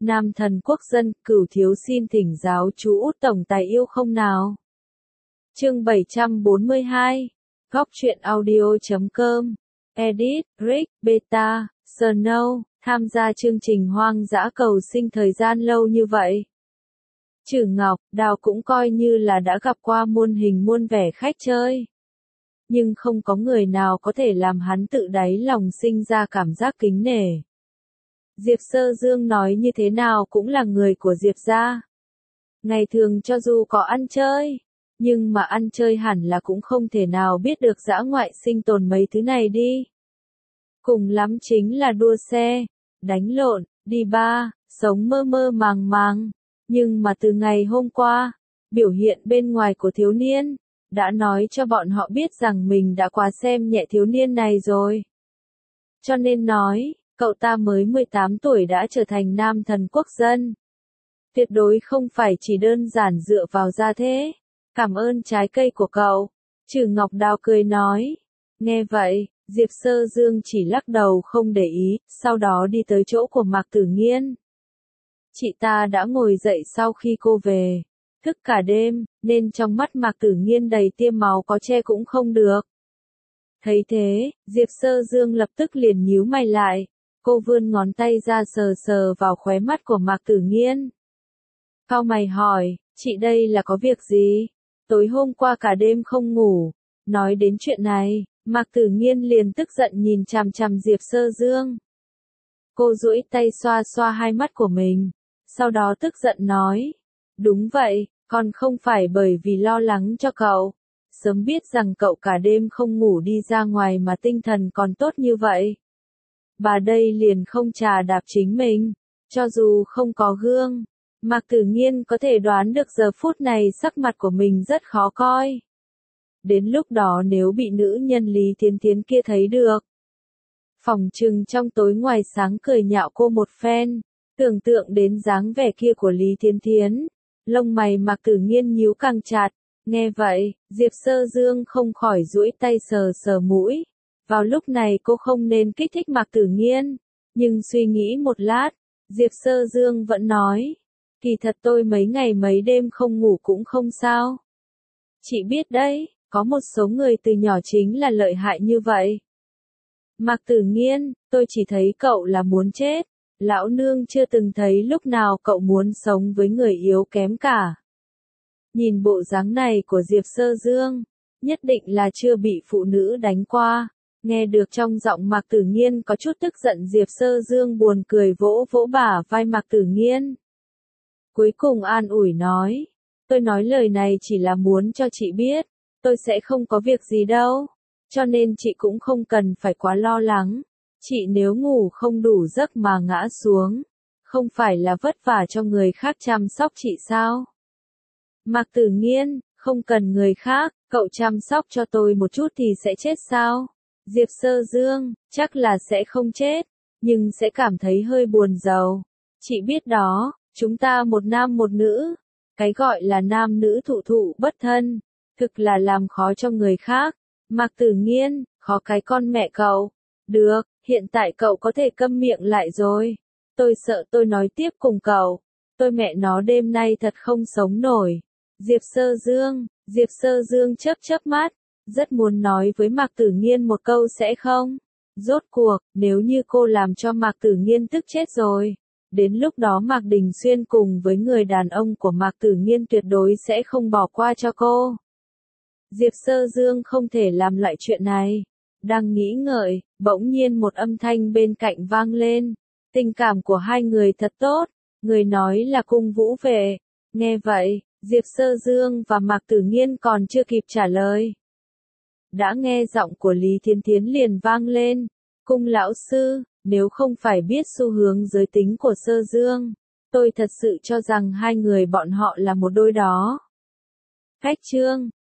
Nam thần quốc dân, Cửu thiếu xin thỉnh giáo chú Út tổng tài yêu không nào. Chương 742. Góc truyện audio.com. Edit, Rick, Beta, Snow, tham gia chương trình hoang dã cầu sinh thời gian lâu như vậy. Trừ Ngọc, Đào cũng coi như là đã gặp qua muôn hình muôn vẻ khách chơi. Nhưng không có người nào có thể làm hắn tự đáy lòng sinh ra cảm giác kính nể. Diệp Sơ Dương nói như thế nào cũng là người của Diệp gia. Ngày thường cho dù có ăn chơi, nhưng mà ăn chơi hẳn là cũng không thể nào biết được dã ngoại sinh tồn mấy thứ này đi. Cùng lắm chính là đua xe, đánh lộn, đi bar, sống mơ mơ màng màng. Nhưng mà từ ngày hôm qua, biểu hiện bên ngoài của thiếu niên, đã nói cho bọn họ biết rằng mình đã quá xem nhẹ thiếu niên này rồi. Cho nên nói, cậu ta mới 18 tuổi đã trở thành nam thần quốc dân. Tuyệt đối không phải chỉ đơn giản dựa vào gia thế. Cảm ơn trái cây của cậu. Trừ Ngọc Đào cười nói. Nghe vậy, Diệp Sơ Dương chỉ lắc đầu không để ý, sau đó đi tới chỗ của Mạc Tử Nghiên. Chị ta đã ngồi dậy sau khi cô về. Thức cả đêm, nên trong mắt Mạc Tử Nghiên đầy tia máu có che cũng không được. Thấy thế, Diệp Sơ Dương lập tức liền nhíu mày lại. Cô vươn ngón tay ra sờ sờ vào khóe mắt của Mạc Tử Nghiên. Cau mày hỏi, chị đây là có việc gì? Tối hôm qua cả đêm không ngủ. Nói đến chuyện này, Mạc Tử Nghiên liền tức giận nhìn chằm chằm Diệp Sơ Dương. Cô duỗi tay xoa xoa hai mắt của mình. Sau đó tức giận nói. Đúng vậy, còn không phải bởi vì lo lắng cho cậu. Sớm biết rằng cậu cả đêm không ngủ đi ra ngoài mà tinh thần còn tốt như vậy. Bà đây liền không chà đạp chính mình. Cho dù không có gương, Mạc Tử Nghiên có thể đoán được giờ phút này sắc mặt của mình rất khó coi. Đến lúc đó nếu bị nữ nhân Lý Thiến Thiến kia thấy được, phỏng chừng trong tối ngoài sáng cười nhạo cô một phen. Tưởng tượng đến dáng vẻ kia của Lý Thiến Thiến, lông mày Mạc Tử Nghiên nhíu càng chặt. Nghe vậy, Diệp Sơ Dương không khỏi duỗi tay sờ sờ mũi. Vào lúc này cô không nên kích thích Mạc Tử Nghiên, nhưng suy nghĩ một lát, Diệp Sơ Dương vẫn nói. Kỳ thật tôi mấy ngày mấy đêm không ngủ cũng không sao. Chị biết đấy, có một số người từ nhỏ chính là lợi hại như vậy. Mạc Tử Nghiên, tôi chỉ thấy cậu là muốn chết. Lão nương chưa từng thấy lúc nào cậu muốn sống với người yếu kém cả. Nhìn bộ dáng này của Diệp Sơ Dương, nhất định là chưa bị phụ nữ đánh qua. Nghe được trong giọng Mạc Tử Nghiên có chút tức giận, Diệp Sơ Dương buồn cười vỗ vỗ bả vai Mạc Tử Nghiên. Cuối cùng an ủi nói, tôi nói lời này chỉ là muốn cho chị biết, tôi sẽ không có việc gì đâu, cho nên chị cũng không cần phải quá lo lắng. Chị nếu ngủ không đủ giấc mà ngã xuống, không phải là vất vả cho người khác chăm sóc chị sao? Mạc Tử Nghiên, không cần người khác, cậu chăm sóc cho tôi một chút thì sẽ chết sao? Diệp Sơ Dương, chắc là sẽ không chết, nhưng sẽ cảm thấy hơi buồn rầu. Chị biết đó, chúng ta một nam một nữ, cái gọi là nam nữ thụ thụ bất thân, thực là làm khó cho người khác. Mạc Tử Nghiên, khó cái con mẹ cậu. Được, hiện tại cậu có thể câm miệng lại rồi. Tôi sợ tôi nói tiếp cùng cậu. Tôi mẹ nó đêm nay thật không sống nổi. Diệp Sơ Dương chớp chớp mắt, rất muốn nói với Mạc Tử Nghiên một câu sẽ không. Rốt cuộc, nếu như cô làm cho Mạc Tử Nghiên tức chết rồi, đến lúc đó Mạc Đình Xuyên cùng với người đàn ông của Mạc Tử Nghiên tuyệt đối sẽ không bỏ qua cho cô. Diệp Sơ Dương không thể làm loại chuyện này. Đang nghĩ ngợi, bỗng nhiên một âm thanh bên cạnh vang lên. Tình cảm của hai người thật tốt, người nói là Cung Vũ Vệ. Nghe vậy, Diệp Sơ Dương và Mạc Tử Nghiên còn chưa kịp trả lời. Đã nghe giọng của Lý Thiến Thiến liền vang lên. Cung lão sư, nếu không phải biết xu hướng giới tính của Sơ Dương, tôi thật sự cho rằng hai người bọn họ là một đôi đó. Khách trương,